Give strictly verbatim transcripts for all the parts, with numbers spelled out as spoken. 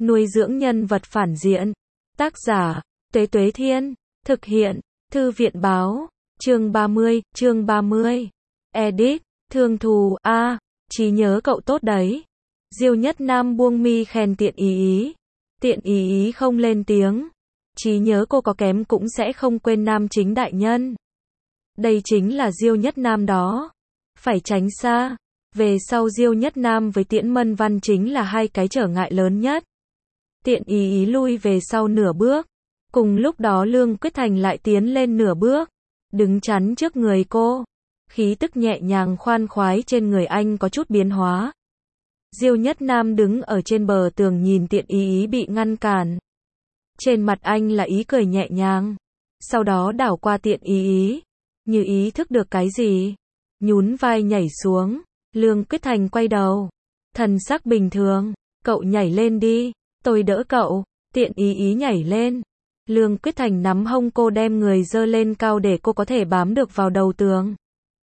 Nuôi dưỡng nhân vật phản diện. Tác giả, Tuế Tuế Thiên. Thực hiện, Thư viện Báo. Chương ba mươi, chương ba mươi. Edit, Thương Thù, a, à, trí nhớ cậu tốt đấy. Diêu Nhất Nam buông mi khen Tiện Ý Ý. Tiện Ý Ý không lên tiếng. Trí nhớ cô có kém cũng sẽ không quên nam chính đại nhân. Đây chính là Diêu Nhất Nam đó. Phải tránh xa. Về sau Diêu Nhất Nam với Tiễn Mân Văn chính là hai cái trở ngại lớn nhất. Tiện Ý Ý lui về sau nửa bước. Cùng lúc đó Lương Quyết Thành lại tiến lên nửa bước. Đứng chắn trước người cô. Khí tức nhẹ nhàng khoan khoái trên người anh có chút biến hóa. Diêu Nhất Nam đứng ở trên bờ tường nhìn Tiện Ý Ý bị ngăn cản. Trên mặt anh là ý cười nhẹ nhàng. Sau đó đảo qua Tiện Ý Ý. Như ý thức được cái gì. Nhún vai nhảy xuống. Lương Quyết Thành quay đầu. Thần sắc bình thường. Cậu nhảy lên đi. Tôi đỡ cậu. Tiện Ý Ý nhảy lên. Lương Quyết Thành nắm hông cô đem người dơ lên cao để cô có thể bám được vào đầu tường.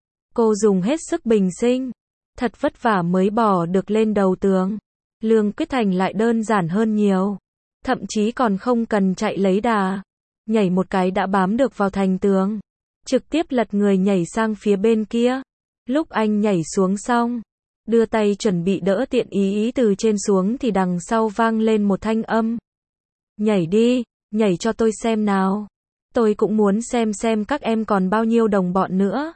Cô dùng hết sức bình sinh. Thật vất vả mới bỏ được lên đầu tường. Lương Quyết Thành lại đơn giản hơn nhiều. Thậm chí còn không cần chạy lấy đà. Nhảy một cái đã bám được vào thành tường. Trực tiếp lật người nhảy sang phía bên kia. Lúc anh nhảy xuống xong, đưa tay chuẩn bị đỡ Tiện Ý Ý từ trên xuống thì đằng sau vang lên một thanh âm. Nhảy đi, nhảy cho tôi xem nào. Tôi cũng muốn xem xem các em còn bao nhiêu đồng bọn nữa.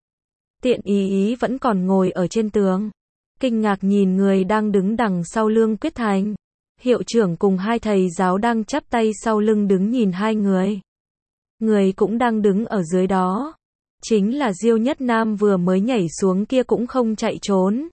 Tiện Ý Ý vẫn còn ngồi ở trên tường. Kinh ngạc nhìn người đang đứng đằng sau Lương Quyết Thành. Hiệu trưởng cùng hai thầy giáo đang chắp tay sau lưng đứng nhìn hai người. Người cũng đang đứng ở dưới đó. Chính là Diêu Nhất Nam vừa mới nhảy xuống kia cũng không chạy trốn.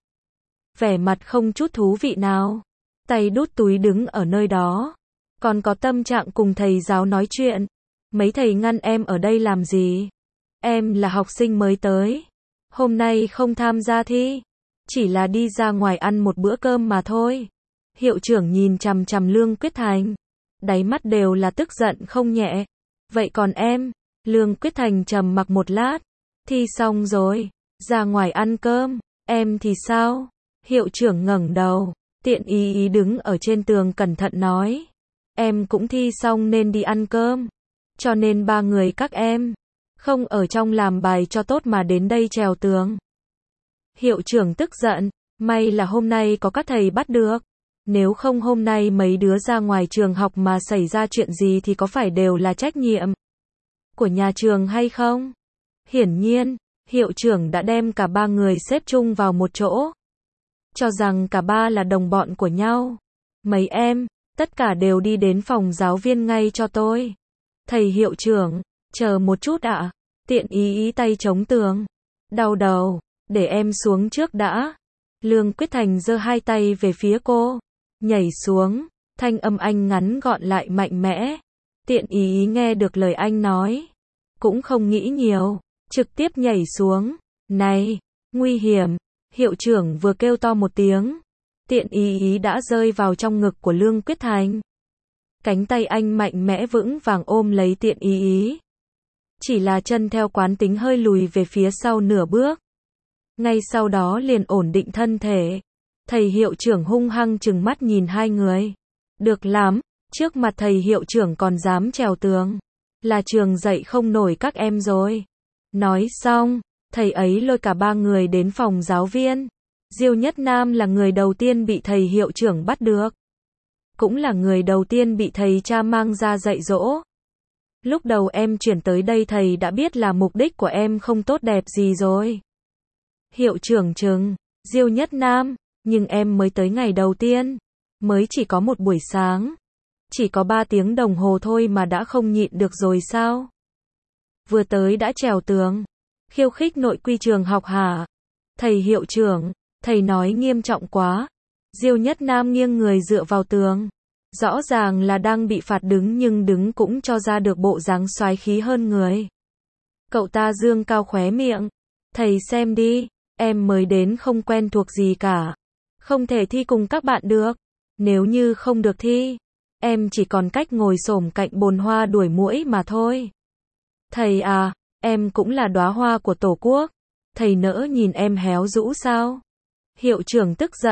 Vẻ mặt không chút thú vị nào. Tay đút túi đứng ở nơi đó. Còn có tâm trạng cùng thầy giáo nói chuyện. Mấy thầy ngăn em ở đây làm gì? Em là học sinh mới tới. Hôm nay không tham gia thi. Chỉ là đi ra ngoài ăn một bữa cơm mà thôi. Hiệu trưởng nhìn chằm chằm Lương Quyết Thành. Đáy mắt đều là tức giận không nhẹ. Vậy còn em? Lương Quyết Thành trầm mặc một lát. Thi xong rồi. Ra ngoài ăn cơm. Em thì sao? Hiệu trưởng ngẩng đầu. Tiện Ý Ý đứng ở trên tường cẩn thận nói. Em cũng thi xong nên đi ăn cơm. Cho nên ba người các em. Không ở trong làm bài cho tốt mà đến đây trèo tường. Hiệu trưởng tức giận. May là hôm nay có các thầy bắt được. Nếu không hôm nay mấy đứa ra ngoài trường học mà xảy ra chuyện gì thì có phải đều là trách nhiệm của nhà trường hay không? Hiển nhiên, hiệu trưởng đã đem cả ba người xếp chung vào một chỗ. Cho rằng cả ba là đồng bọn của nhau. Mấy em, tất cả đều đi đến phòng giáo viên ngay cho tôi. Thầy hiệu trưởng, chờ một chút ạ. Tiện Ý Ý tay chống tường. Đau đầu, để em xuống trước đã. Lương Quyết Thành giơ hai tay về phía cô. Nhảy xuống, thanh âm anh ngắn gọn lại mạnh mẽ. Tiện Ý Ý nghe được lời anh nói. Cũng không nghĩ nhiều, trực tiếp nhảy xuống. Này, nguy hiểm, hiệu trưởng vừa kêu to một tiếng. Tiện Ý Ý đã rơi vào trong ngực của Lương Quyết Thành. Cánh tay anh mạnh mẽ vững vàng ôm lấy Tiện Ý Ý. Chỉ là chân theo quán tính hơi lùi về phía sau nửa bước. Ngay sau đó liền ổn định thân thể. Thầy hiệu trưởng hung hăng trừng mắt nhìn hai người. Được lắm, trước mặt thầy hiệu trưởng còn dám trèo tường. Là trường dạy không nổi các em rồi. Nói xong, thầy ấy lôi cả ba người đến phòng giáo viên. Diêu Nhất Nam là người đầu tiên bị thầy hiệu trưởng bắt được. Cũng là người đầu tiên bị thầy cha mang ra dạy dỗ. Lúc đầu em chuyển tới đây thầy đã biết là mục đích của em không tốt đẹp gì rồi. Hiệu trưởng trừng, Diêu Nhất Nam, nhưng em mới tới ngày đầu tiên. Mới chỉ có một buổi sáng. Chỉ có ba tiếng đồng hồ thôi mà đã không nhịn được rồi sao? Vừa tới đã trèo tường. Khiêu khích nội quy trường học hả? Thầy hiệu trưởng, thầy nói nghiêm trọng quá. Diêu Nhất Nam nghiêng người dựa vào tường. Rõ ràng là đang bị phạt đứng nhưng đứng cũng cho ra được bộ dáng soái khí hơn người. Cậu ta dương cao khóe miệng. Thầy xem đi, em mới đến không quen thuộc gì cả. Không thể thi cùng các bạn được. Nếu như không được thi, em chỉ còn cách ngồi xổm cạnh bồn hoa đuổi muỗi mà thôi. Thầy à, em cũng là đóa hoa của Tổ quốc. Thầy nỡ nhìn em héo rũ sao? Hiệu trưởng tức giận.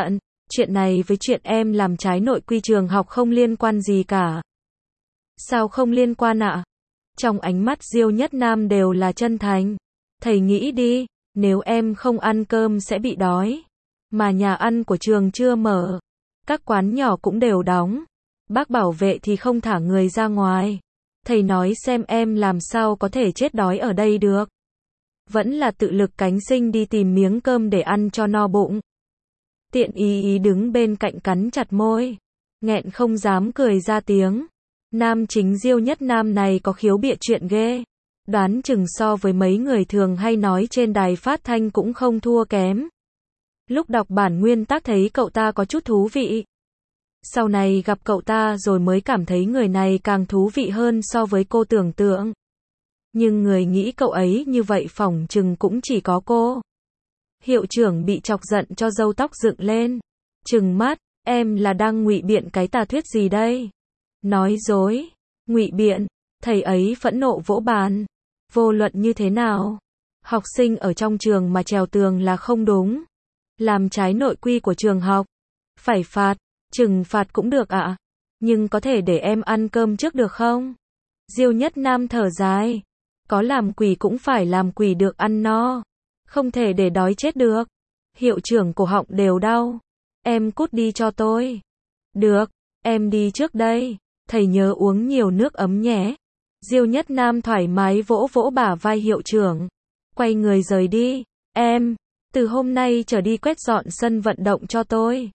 chuyện này với chuyện em làm trái nội quy trường học không liên quan gì cả. Sao không liên quan ạ? Trong ánh mắt Diêu Nhất Nam đều là chân thành. Thầy nghĩ đi, nếu em không ăn cơm sẽ bị đói. Mà nhà ăn của trường chưa mở. Các quán nhỏ cũng đều đóng. Bác bảo vệ thì không thả người ra ngoài. Thầy nói xem em làm sao có thể chết đói ở đây được. Vẫn là tự lực cánh sinh đi tìm miếng cơm để ăn cho no bụng. Tiện ý ý đứng bên cạnh cắn chặt môi. Nghẹn không dám cười ra tiếng. Nam chính Diêu Nhất Nam này có khiếu bịa chuyện ghê. Đoán chừng so với mấy người thường hay nói trên đài phát thanh cũng không thua kém. Lúc đọc bản nguyên tác thấy cậu ta có chút thú vị. Sau này gặp cậu ta rồi mới cảm thấy người này càng thú vị hơn so với cô tưởng tượng. Nhưng người nghĩ cậu ấy như vậy phỏng chừng cũng chỉ có cô. Hiệu trưởng bị chọc giận cho râu tóc dựng lên. Trừng mắt, em là đang ngụy biện cái tà thuyết gì đây? Nói dối, ngụy biện, thầy ấy phẫn nộ vỗ bàn. Vô luận như thế nào? Học sinh ở trong trường mà trèo tường là không đúng. Làm trái nội quy của trường học. Phải phạt, trừng phạt cũng được ạ. À? Nhưng có thể để em ăn cơm trước được không? Diêu Nhất Nam thở dài. Có làm quỷ cũng phải làm quỷ được ăn no. Không thể để đói chết được. Hiệu trưởng cổ họng đều đau. Em cút đi cho tôi. Được, em đi trước đây. Thầy nhớ uống nhiều nước ấm nhé. Diêu Nhất Nam thoải mái vỗ vỗ bả vai hiệu trưởng. Quay người rời đi. Em, từ hôm nay trở đi quét dọn sân vận động cho tôi.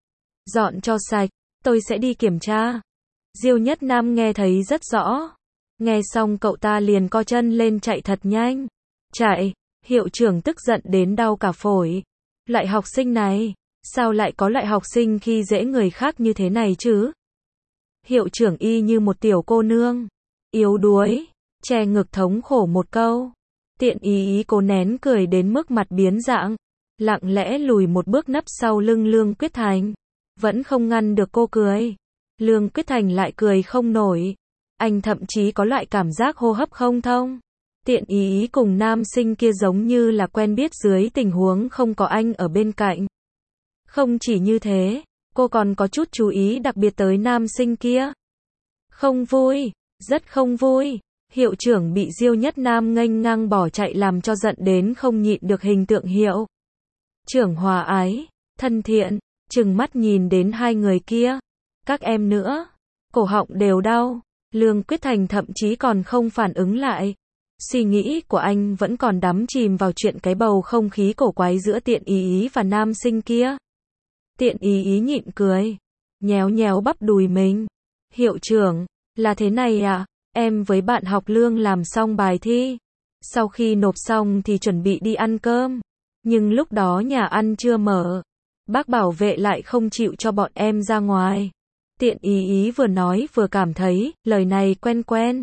Dọn cho sạch, tôi sẽ đi kiểm tra. Diêu Nhất Nam nghe thấy rất rõ. Nghe xong cậu ta liền co chân lên chạy thật nhanh. Chạy, hiệu trưởng tức giận đến đau cả phổi. Loại học sinh này, sao lại có loại học sinh khi dễ người khác như thế này chứ? Hiệu trưởng y như một tiểu cô nương. Yếu đuối, che ngực thống khổ một câu. Tiện ý ý cố nén cười đến mức mặt biến dạng. Lặng lẽ lùi một bước nấp sau lưng Lương Quyết Thành. Vẫn không ngăn được cô cười. Lương Quyết Thành lại cười không nổi. Anh thậm chí có loại cảm giác hô hấp không thông. Tiện ý ý cùng nam sinh kia giống như là quen biết dưới tình huống không có anh ở bên cạnh. Không chỉ như thế, cô còn có chút chú ý đặc biệt tới nam sinh kia. Không vui, rất không vui. Hiệu trưởng bị Diêu Nhất Nam nghênh ngang bỏ chạy làm cho giận đến không nhịn được hình tượng hiệu trưởng hòa ái, thân thiện, trừng mắt nhìn đến hai người kia. Các em nữa, cổ họng đều đau. Lương Quyết Thành thậm chí còn không phản ứng lại. Suy nghĩ của anh vẫn còn đắm chìm vào chuyện cái bầu không khí cổ quái giữa Tiện ý ý và nam sinh kia. Tiện ý ý nhịn cười, nhéo nhéo bắp đùi mình. Hiệu trưởng, là thế này à, em với bạn học Lương làm xong bài thi. Sau khi nộp xong thì chuẩn bị đi ăn cơm. Nhưng lúc đó nhà ăn chưa mở. Bác bảo vệ lại không chịu cho bọn em ra ngoài. Tiện ý ý vừa nói vừa cảm thấy, lời này quen quen.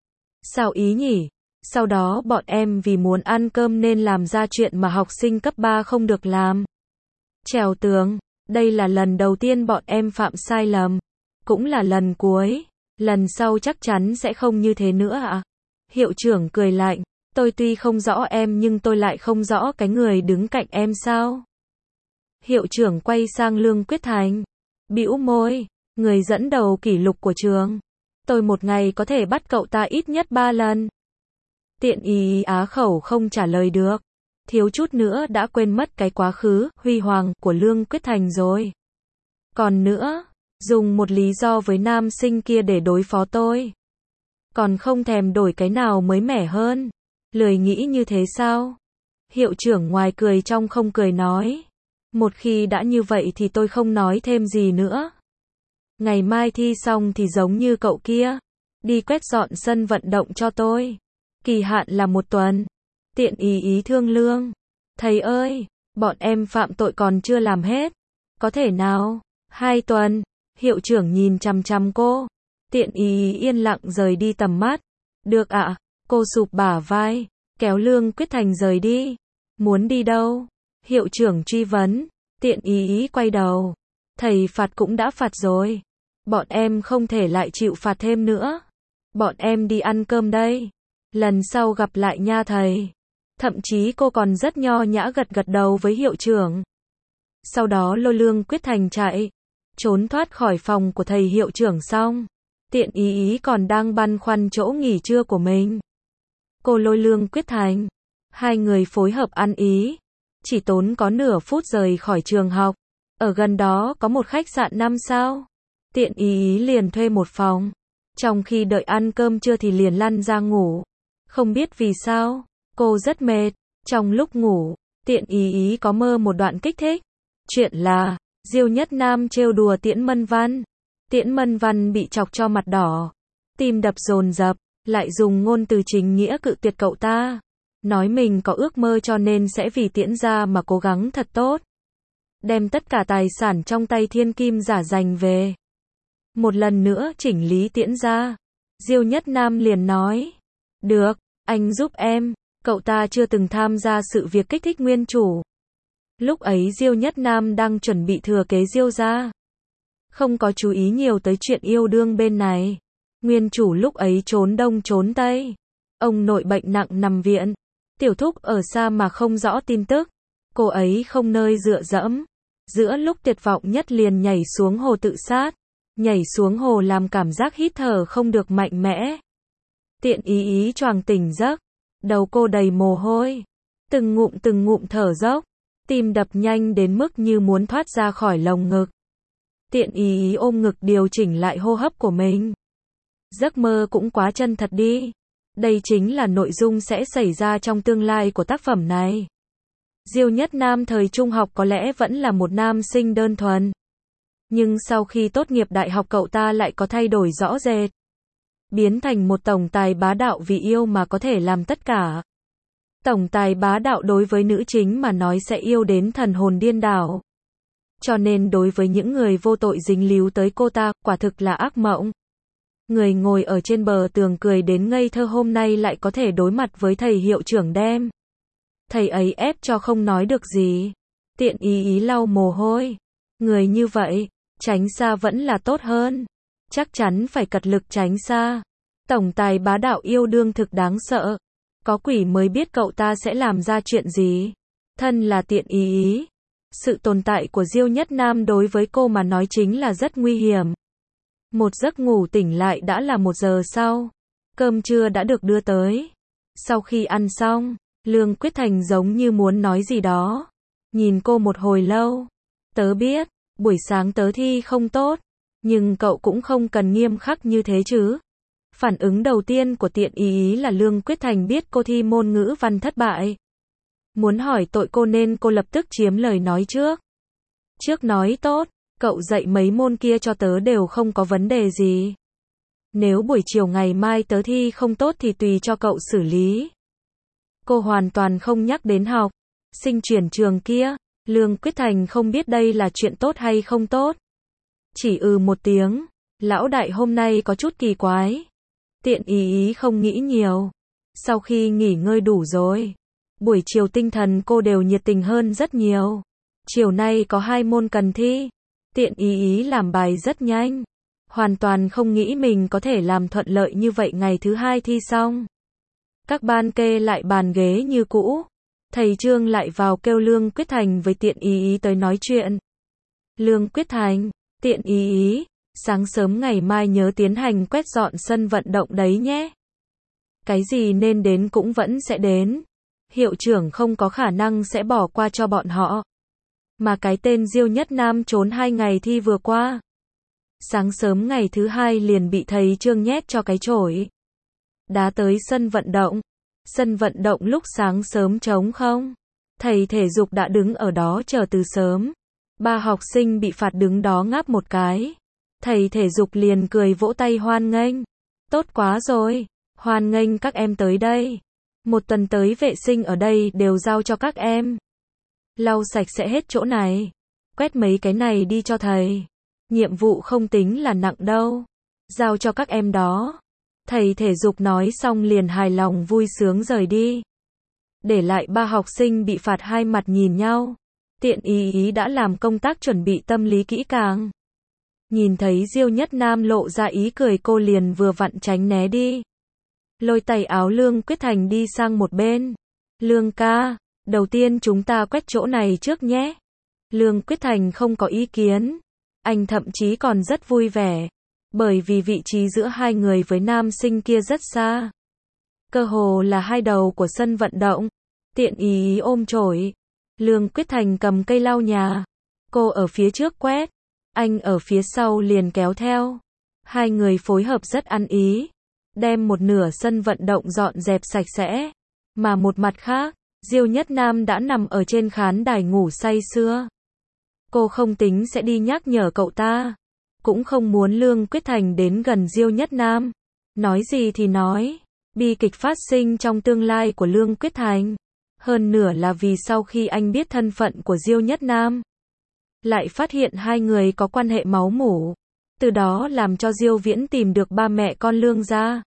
Sao ý nhỉ? Sau đó bọn em vì muốn ăn cơm nên làm ra chuyện mà học sinh cấp ba không được làm. Trèo tường, đây là lần đầu tiên bọn em phạm sai lầm. Cũng là lần cuối. Lần sau chắc chắn sẽ không như thế nữa ạ. À? Hiệu trưởng cười lạnh, tôi tuy không rõ em nhưng tôi lại không rõ cái người đứng cạnh em sao? Hiệu trưởng quay sang Lương Quyết Thành, bĩu môi, người dẫn đầu kỷ lục của trường. Tôi một ngày có thể bắt cậu ta ít nhất ba lần. Tiện ý á khẩu không trả lời được. Thiếu chút nữa đã quên mất cái quá khứ, huy hoàng, của Lương Quyết Thành rồi. Còn nữa, dùng một lý do với nam sinh kia để đối phó tôi. Còn không thèm đổi cái nào mới mẻ hơn. Lười nghĩ như thế sao? Hiệu trưởng ngoài cười trong không cười nói. Một khi đã như vậy thì tôi không nói thêm gì nữa. Ngày mai thi xong thì giống như cậu kia. Đi quét dọn sân vận động cho tôi. Kỳ hạn là một tuần. Tiện ý ý thương Lương. Thầy ơi, bọn em phạm tội còn chưa làm hết. Có thể nào? Hai tuần. Hiệu trưởng nhìn chằm chằm cô. Tiện ý ý yên lặng rời đi tầm mắt. Được ạ. À, cô sụp bả vai. Kéo Lương Quyết Thành rời đi. Muốn đi đâu? Hiệu trưởng truy vấn. Tiện ý ý quay đầu. Thầy phạt cũng đã phạt rồi. Bọn em không thể lại chịu phạt thêm nữa. Bọn em đi ăn cơm đây. Lần sau gặp lại nha thầy. Thậm chí cô còn rất nho nhã gật gật đầu với hiệu trưởng. Sau đó lôi Lương Quyết Thành chạy, trốn thoát khỏi phòng của thầy hiệu trưởng xong. Tiện ý ý còn đang băn khoăn chỗ nghỉ trưa của mình. Cô lôi Lương Quyết Thành. Hai người phối hợp ăn ý. Chỉ tốn có nửa phút rời khỏi trường học. Ở gần đó có một khách sạn năm sao. Tiện ý ý liền thuê một phòng. Trong khi đợi ăn cơm trưa thì liền lăn ra ngủ. Không biết vì sao, cô rất mệt. Trong lúc ngủ, tiện ý ý có mơ một đoạn kích thích. Chuyện là, Diêu Nhất Nam trêu đùa Tiễn Mân Văn. Tiễn Mân Văn bị chọc cho mặt đỏ. Tim đập dồn dập, lại dùng ngôn từ chính nghĩa cự tuyệt cậu ta. Nói mình có ước mơ cho nên sẽ vì Tiễn gia mà cố gắng thật tốt. Đem tất cả tài sản trong tay thiên kim giả giành về. Một lần nữa chỉnh lý Tiễn gia. Diêu Nhất Nam liền nói. Được, anh giúp em. Cậu ta chưa từng tham gia sự việc kích thích nguyên chủ. Lúc ấy Diêu Nhất Nam đang chuẩn bị thừa kế Diêu gia. Không có chú ý nhiều tới chuyện yêu đương bên này. Nguyên chủ lúc ấy trốn đông trốn tây. Ông nội bệnh nặng nằm viện. Tiểu thúc ở xa mà không rõ tin tức. Cô ấy không nơi dựa dẫm. Giữa lúc tuyệt vọng nhất liền nhảy xuống hồ tự sát. Nhảy xuống hồ làm cảm giác hít thở không được mạnh mẽ. Tiện ý ý choàng tỉnh giấc. Đầu cô đầy mồ hôi. Từng ngụm từng ngụm thở dốc. Tim đập nhanh đến mức như muốn thoát ra khỏi lồng ngực. Tiện ý ý ôm ngực điều chỉnh lại hô hấp của mình. Giấc mơ cũng quá chân thật đi. Đây chính là nội dung sẽ xảy ra trong tương lai của tác phẩm này. Diêu Nhất Nam thời trung học có lẽ vẫn là một nam sinh đơn thuần. Nhưng sau khi tốt nghiệp đại học cậu ta lại có thay đổi rõ rệt. Biến thành một tổng tài bá đạo vì yêu mà có thể làm tất cả. Tổng tài bá đạo đối với nữ chính mà nói sẽ yêu đến thần hồn điên đảo. Cho nên đối với những người vô tội dính líu tới cô ta, quả thực là ác mộng. Người ngồi ở trên bờ tường cười đến ngây thơ hôm nay lại có thể đối mặt với thầy hiệu trưởng đem. Thầy ấy ép cho không nói được gì. Tiện ý ý lau mồ hôi. Người như vậy, tránh xa vẫn là tốt hơn. Chắc chắn phải cật lực tránh xa. Tổng tài bá đạo yêu đương thực đáng sợ. Có quỷ mới biết cậu ta sẽ làm ra chuyện gì. Thân là tiện ý ý. Sự tồn tại của Diêu Nhất Nam đối với cô mà nói chính là rất nguy hiểm. Một giấc ngủ tỉnh lại đã là một giờ sau. Cơm trưa đã được đưa tới. Sau khi ăn xong, Lương Quyết Thành giống như muốn nói gì đó. Nhìn cô một hồi lâu. Tớ biết, buổi sáng tớ thi không tốt. Nhưng cậu cũng không cần nghiêm khắc như thế chứ. Phản ứng đầu tiên của tiện ý ý là Lương Quyết Thành biết cô thi môn ngữ văn thất bại. Muốn hỏi tội cô nên cô lập tức chiếm lời nói trước. Trước nói tốt, cậu dạy mấy môn kia cho tớ đều không có vấn đề gì. Nếu buổi chiều ngày mai tớ thi không tốt thì tùy cho cậu xử lý. Cô hoàn toàn không nhắc đến học sinh chuyển trường kia. Lương Quyết Thành không biết đây là chuyện tốt hay không tốt. Chỉ ừ một tiếng. Lão đại hôm nay có chút kỳ quái. Tiện ý ý không nghĩ nhiều. Sau khi nghỉ ngơi đủ rồi. Buổi chiều tinh thần cô đều nhiệt tình hơn rất nhiều. Chiều nay có hai môn cần thi. Tiện ý ý làm bài rất nhanh. Hoàn toàn không nghĩ mình có thể làm thuận lợi như vậy ngày thứ hai thi xong. Các ban kê lại bàn ghế như cũ. Thầy Trương lại vào kêu Lương Quyết Thành với tiện ý ý tới nói chuyện. Lương Quyết Thành, tiện ý ý, sáng sớm ngày mai nhớ tiến hành quét dọn sân vận động đấy nhé. Cái gì nên đến cũng vẫn sẽ đến. Hiệu trưởng không có khả năng sẽ bỏ qua cho bọn họ. Mà cái tên Diêu Nhất Nam trốn hai ngày thi vừa qua. Sáng sớm ngày thứ hai liền bị thầy Trương nhét cho cái chổi. Đá tới sân vận động. Sân vận động lúc sáng sớm trống không. Thầy thể dục đã đứng ở đó chờ từ sớm. Ba học sinh bị phạt đứng đó ngáp một cái. Thầy thể dục liền cười vỗ tay hoan nghênh. Tốt quá rồi. Hoan nghênh các em tới đây. Một tuần tới vệ sinh ở đây đều giao cho các em. Lau sạch sẽ hết chỗ này. Quét mấy cái này đi cho thầy. Nhiệm vụ không tính là nặng đâu. Giao cho các em đó. Thầy thể dục nói xong liền hài lòng vui sướng rời đi. Để lại ba học sinh bị phạt hai mặt nhìn nhau. Tiện ý ý đã làm công tác chuẩn bị tâm lý kỹ càng. Nhìn thấy Diêu Nhất Nam lộ ra ý cười cô liền vừa vặn tránh né đi. Lôi tay áo Lương Quyết Thành đi sang một bên. Lương ca, đầu tiên chúng ta quét chỗ này trước nhé. Lương Quyết Thành không có ý kiến. Anh thậm chí còn rất vui vẻ. Bởi vì vị trí giữa hai người với nam sinh kia rất xa. Cơ hồ là hai đầu của sân vận động. Tiện ý ý ôm chổi. Lương Quyết Thành cầm cây lau nhà. Cô ở phía trước quét. Anh ở phía sau liền kéo theo. Hai người phối hợp rất ăn ý. Đem một nửa sân vận động dọn dẹp sạch sẽ. Mà một mặt khác, Diêu Nhất Nam đã nằm ở trên khán đài ngủ say sưa. Cô không tính sẽ đi nhắc nhở cậu ta. Cũng không muốn Lương Quyết Thành đến gần Diêu Nhất Nam. Nói gì thì nói. Bi kịch phát sinh trong tương lai của Lương Quyết Thành. Hơn nửa là vì sau khi anh biết thân phận của Diêu Nhất Nam. Lại phát hiện hai người có quan hệ máu mủ. Từ đó làm cho Diêu Viễn tìm được ba mẹ con Lương ra.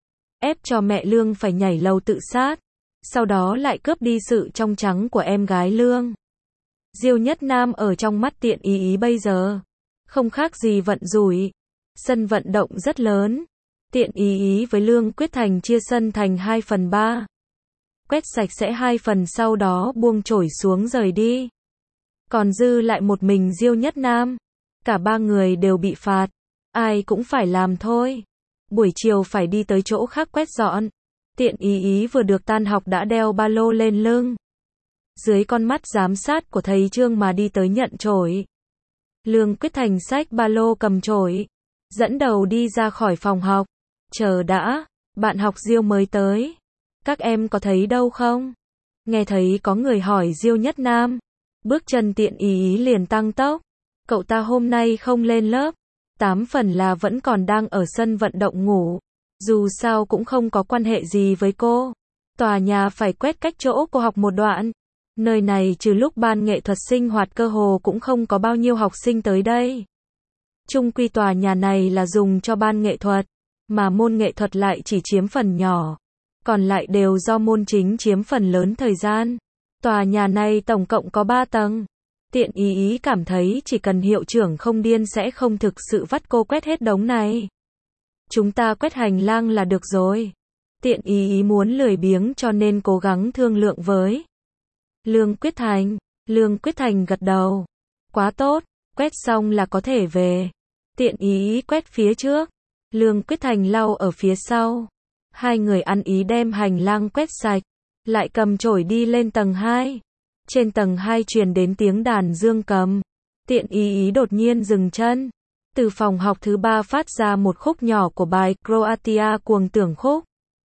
Ép cho mẹ Lương phải nhảy lầu tự sát. Sau đó lại cướp đi sự trong trắng của em gái Lương. Diêu Nhất Nam ở trong mắt Tiện Ý Ý bây giờ. Không khác gì vận rủi. Sân vận động rất lớn. Tiện Ý Ý với Lương Quyết Thành chia sân thành hai phần ba. Quét sạch sẽ hai phần sau đó buông chổi xuống rời đi. Còn dư lại một mình Diêu Nhất Nam. Cả ba người đều bị phạt. Ai cũng phải làm thôi. Buổi chiều phải đi tới chỗ khác quét dọn. Tiện Ý Ý vừa được tan học đã đeo ba lô lên lưng. Dưới con mắt giám sát của thầy Trương mà đi tới nhận chổi. Lương Quyết Thành xách ba lô cầm chổi. Dẫn đầu đi ra khỏi phòng học. Chờ đã, bạn học Diêu mới tới. Các em có thấy đâu không? Nghe thấy có người hỏi Diêu Nhất Nam. Bước chân Tiện Ý Ý liền tăng tốc. Cậu ta hôm nay không lên lớp. Tám phần là vẫn còn đang ở sân vận động ngủ. Dù sao cũng không có quan hệ gì với cô. Tòa nhà phải quét cách chỗ cô học một đoạn. Nơi này trừ lúc ban nghệ thuật sinh hoạt cơ hồ cũng không có bao nhiêu học sinh tới đây. Chung quy tòa nhà này là dùng cho ban nghệ thuật. Mà môn nghệ thuật lại chỉ chiếm phần nhỏ. Còn lại đều do môn chính chiếm phần lớn thời gian. Tòa nhà này tổng cộng có ba tầng. Tiện Ý Ý cảm thấy chỉ cần hiệu trưởng không điên sẽ không thực sự vắt cô quét hết đống này. Chúng ta quét hành lang là được rồi. Tiện Ý Ý muốn lười biếng cho nên cố gắng thương lượng với Lương Quyết Thành. Lương Quyết Thành gật đầu. Quá tốt, quét xong là có thể về. Tiện Ý Ý quét phía trước. Lương Quyết Thành lau ở phía sau. Hai người ăn ý đem hành lang quét sạch. Lại cầm chổi đi lên tầng hai. Trên tầng hai truyền đến tiếng đàn dương cầm. Tiện Ý Ý đột nhiên dừng chân. Từ phòng học thứ ba phát ra một khúc nhỏ của bài Croatia cuồng tưởng khúc.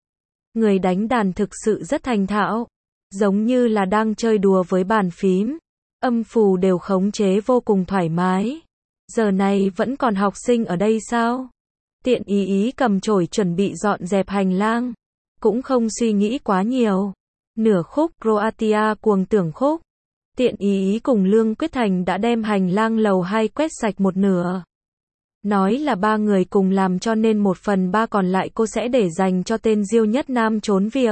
Người đánh đàn thực sự rất thành thạo. Giống như là đang chơi đùa với bàn phím. Âm phù đều khống chế vô cùng thoải mái. Giờ này vẫn còn học sinh ở đây sao? Tiện Ý Ý cầm chổi chuẩn bị dọn dẹp hành lang. Cũng không suy nghĩ quá nhiều. Nửa khúc Croatia cuồng tưởng khúc. Tiện Ý Ý cùng Lương Quyết Thành đã đem hành lang lầu hai quét sạch một nửa. Nói là ba người cùng làm cho nên một phần ba còn lại cô sẽ để dành cho tên Diêu Nhất Nam trốn việc.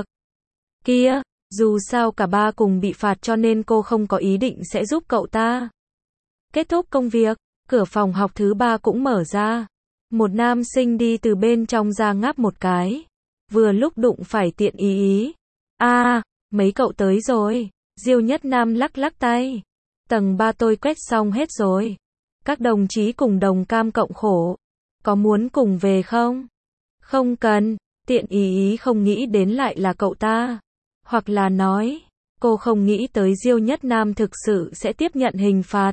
Kia, dù sao cả ba cùng bị phạt cho nên cô không có ý định sẽ giúp cậu ta. Kết thúc công việc, cửa phòng học thứ ba cũng mở ra. Một nam sinh đi từ bên trong ra ngáp một cái. Vừa lúc đụng phải Tiện Ý Ý. A, à, mấy cậu tới rồi. Diêu Nhất Nam lắc lắc tay. Tầng ba tôi quét xong hết rồi. Các đồng chí cùng đồng cam cộng khổ. Có muốn cùng về không? Không cần. Tiện Ý Ý không nghĩ đến lại là cậu ta. Hoặc là nói, cô không nghĩ tới Diêu Nhất Nam thực sự sẽ tiếp nhận hình phạt.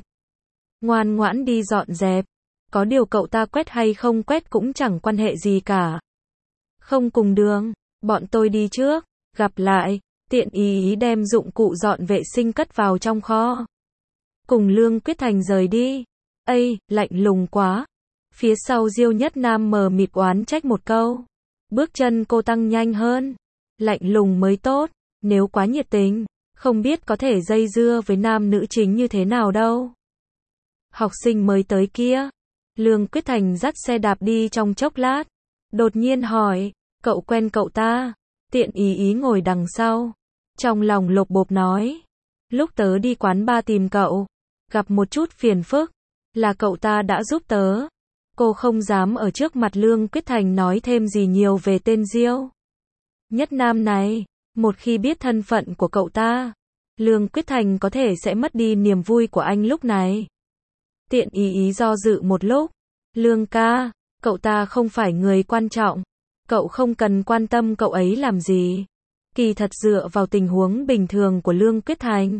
Ngoan ngoãn đi dọn dẹp. Có điều cậu ta quét hay không quét cũng chẳng quan hệ gì cả. Không cùng đường, bọn tôi đi trước, gặp lại. Tiện Ý Ý đem dụng cụ dọn vệ sinh cất vào trong kho. Cùng Lương Quyết Thành rời đi. Ây, lạnh lùng quá. Phía sau Diêu Nhất Nam mờ mịt oán trách một câu. Bước chân cô tăng nhanh hơn. Lạnh lùng mới tốt, nếu quá nhiệt tình, không biết có thể dây dưa với nam nữ chính như thế nào đâu. Học sinh mới tới kia. Lương Quyết Thành dắt xe đạp đi trong chốc lát. Đột nhiên hỏi, cậu quen cậu ta? Tiện Ý Ý ngồi đằng sau. Trong lòng lột bột nói. Lúc tớ đi quán bar tìm cậu, gặp một chút phiền phức, là cậu ta đã giúp tớ. Cô không dám ở trước mặt Lương Quyết Thành nói thêm gì nhiều về tên Diêu Nhất Nam này. Một khi biết thân phận của cậu ta, Lương Quyết Thành có thể sẽ mất đi niềm vui của anh lúc này. Tiện ý ý do dự một lúc. Lương ca, cậu ta không phải người quan trọng. Cậu không cần quan tâm cậu ấy làm gì. Kỳ thật dựa vào tình huống bình thường của Lương Quyết Thành,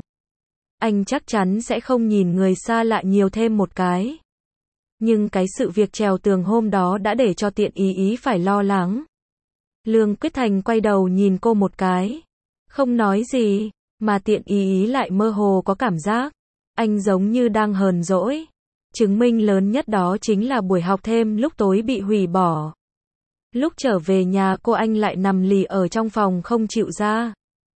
anh chắc chắn sẽ không nhìn người xa lạ nhiều thêm một cái. Nhưng cái sự việc trèo tường hôm đó đã để cho tiện ý ý phải lo lắng. Lương Quyết Thành quay đầu nhìn cô một cái. Không nói gì, mà tiện ý ý lại mơ hồ có cảm giác. Anh giống như đang hờn dỗi. Chứng minh lớn nhất đó chính là buổi học thêm lúc tối bị hủy bỏ. Lúc trở về nhà cô anh lại nằm lì ở trong phòng không chịu ra.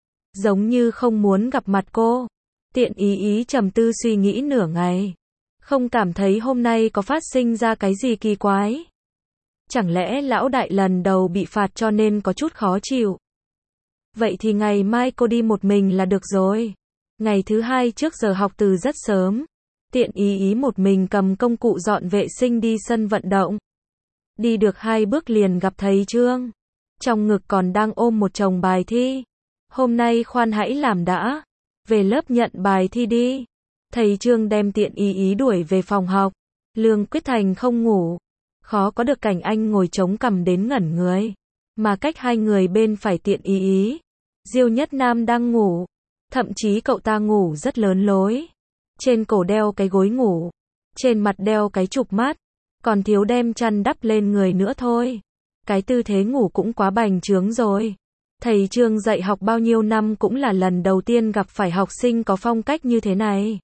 Giống như không muốn gặp mặt cô. Tiện ý ý trầm tư suy nghĩ nửa ngày. Không cảm thấy hôm nay có phát sinh ra cái gì kỳ quái. Chẳng lẽ lão đại lần đầu bị phạt cho nên có chút khó chịu. Vậy thì ngày mai cô đi một mình là được rồi. Ngày thứ hai trước giờ học từ rất sớm. Tiện ý ý một mình cầm công cụ dọn vệ sinh đi sân vận động. Đi được hai bước liền gặp thầy Trương. Trong ngực còn đang ôm một chồng bài thi. Hôm nay khoan hãy làm đã. Về lớp nhận bài thi đi. Thầy Trương đem tiện ý ý đuổi về phòng học. Lương Quyết Thành không ngủ. Khó có được cảnh anh ngồi chống cằm đến ngẩn người. Mà cách hai người bên phải tiện ý ý. Diêu Nhất Nam đang ngủ. Thậm chí cậu ta ngủ rất lớn lối. Trên cổ đeo cái gối ngủ. Trên mặt đeo cái chụp mắt. Còn thiếu đem chăn đắp lên người nữa thôi. Cái tư thế ngủ cũng quá bành trướng rồi. Thầy Trương dạy học bao nhiêu năm cũng là lần đầu tiên gặp phải học sinh có phong cách như thế này.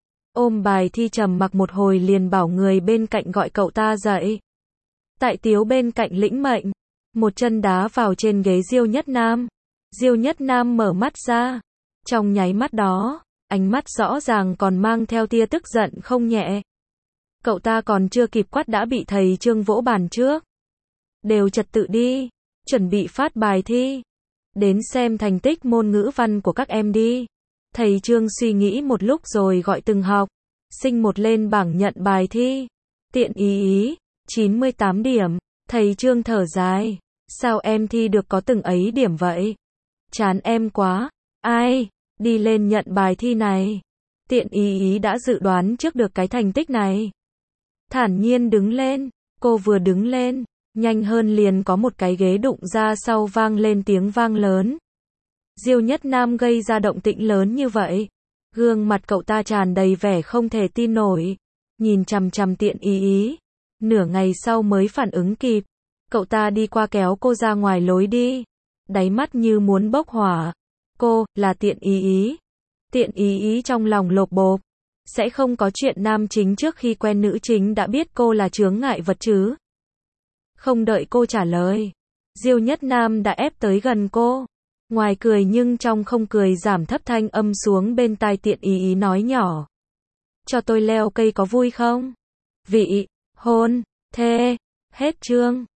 Ôm bài thi trầm mặc một hồi liền bảo người bên cạnh gọi cậu ta dậy. Tại Tiếu bên cạnh lĩnh mệnh. Một chân đá vào trên ghế Diêu Nhất Nam. Diêu Nhất Nam mở mắt ra. Trong nháy mắt đó, ánh mắt rõ ràng còn mang theo tia tức giận không nhẹ. Cậu ta còn chưa kịp quát đã bị thầy Trương vỗ bàn trước. Đều trật tự đi. Chuẩn bị phát bài thi. Đến xem thành tích môn ngữ văn của các em đi. Thầy Trương suy nghĩ một lúc rồi gọi từng học sinh một lên bảng nhận bài thi. Tiện ý ý, chín mươi tám điểm. Thầy Trương thở dài. Sao em thi được có từng ấy điểm vậy? Chán em quá. Ai? Đi lên nhận bài thi này. Tiện ý ý đã dự đoán trước được cái thành tích này. Thản nhiên đứng lên. Cô vừa đứng lên. Nhanh hơn liền có một cái ghế đụng ra sau vang lên tiếng vang lớn. Diêu Nhất Nam gây ra động tĩnh lớn như vậy. Gương mặt cậu ta tràn đầy vẻ không thể tin nổi. Nhìn chằm chằm tiện ý ý. Nửa ngày sau mới phản ứng kịp. Cậu ta đi qua kéo cô ra ngoài lối đi. Đáy mắt như muốn bốc hỏa. Cô, là tiện ý ý. Tiện ý ý trong lòng lột bột. Sẽ không có chuyện nam chính trước khi quen nữ chính đã biết cô là chướng ngại vật chứ. Không đợi cô trả lời. Diêu Nhất Nam đã ép tới gần cô. Ngoài cười nhưng trong không cười giảm thấp thanh âm xuống bên tai tiện ý ý nói nhỏ. Cho tôi leo cây có vui không? Vị, hôn, thê, hết chương.